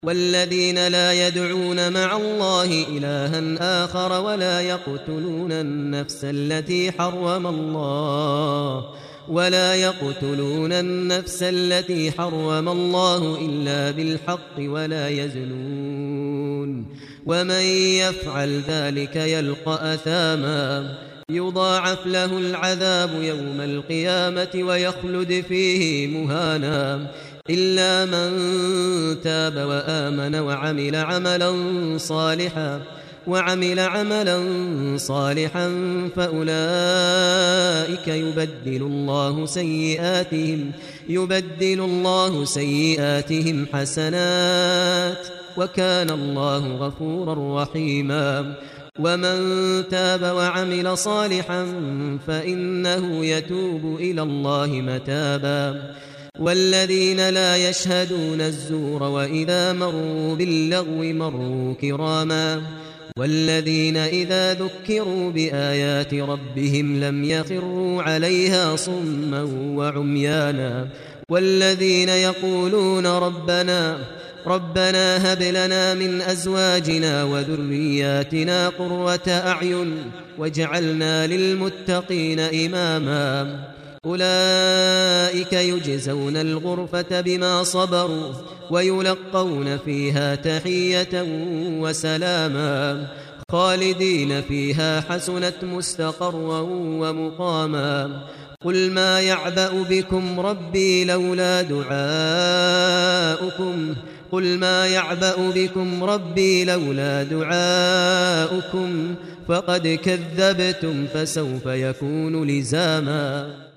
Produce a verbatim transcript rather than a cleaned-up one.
والذين لا يدعون مع الله إلها آخر ولا يقتلون النفس التي حرم الله ولا يقتلون النفس التي حرم الله إلا بالحق ولا يزنون ومن يفعل ذلك يلقى أثاما يضاعف له العذاب يوم القيامة ويخلد فيه مهانا إلا من تاب وآمن وعمل عملا صالحا وعمل عملا صالحا فأولئك يبدل الله سيئاتهم يبدل الله سيئاتهم حسنات وكان الله غفورا رحيما ومن تاب وعمل صالحا فإنه يتوب إلى الله متابا والذين لا يشهدون الزور وإذا مروا باللغو مروا كراما والذين إذا ذكروا بآيات ربهم لم يخروا عليها صما وعميانا والذين يقولون ربنا ربنا هب لنا من أزواجنا وذرياتنا قرة أعين واجعلنا للمتقين إماما أولئك يجزون الغرفة بما صبروا ويلقون فيها تحية وسلاما خالدين فيها حسنت مستقرا ومقاما قل ما يعبأ بكم ربي لولا دعاؤكم قل ما يعبأ بكم ربي لولا دعاؤكم فقد كذبتم فسوف يكون لزاما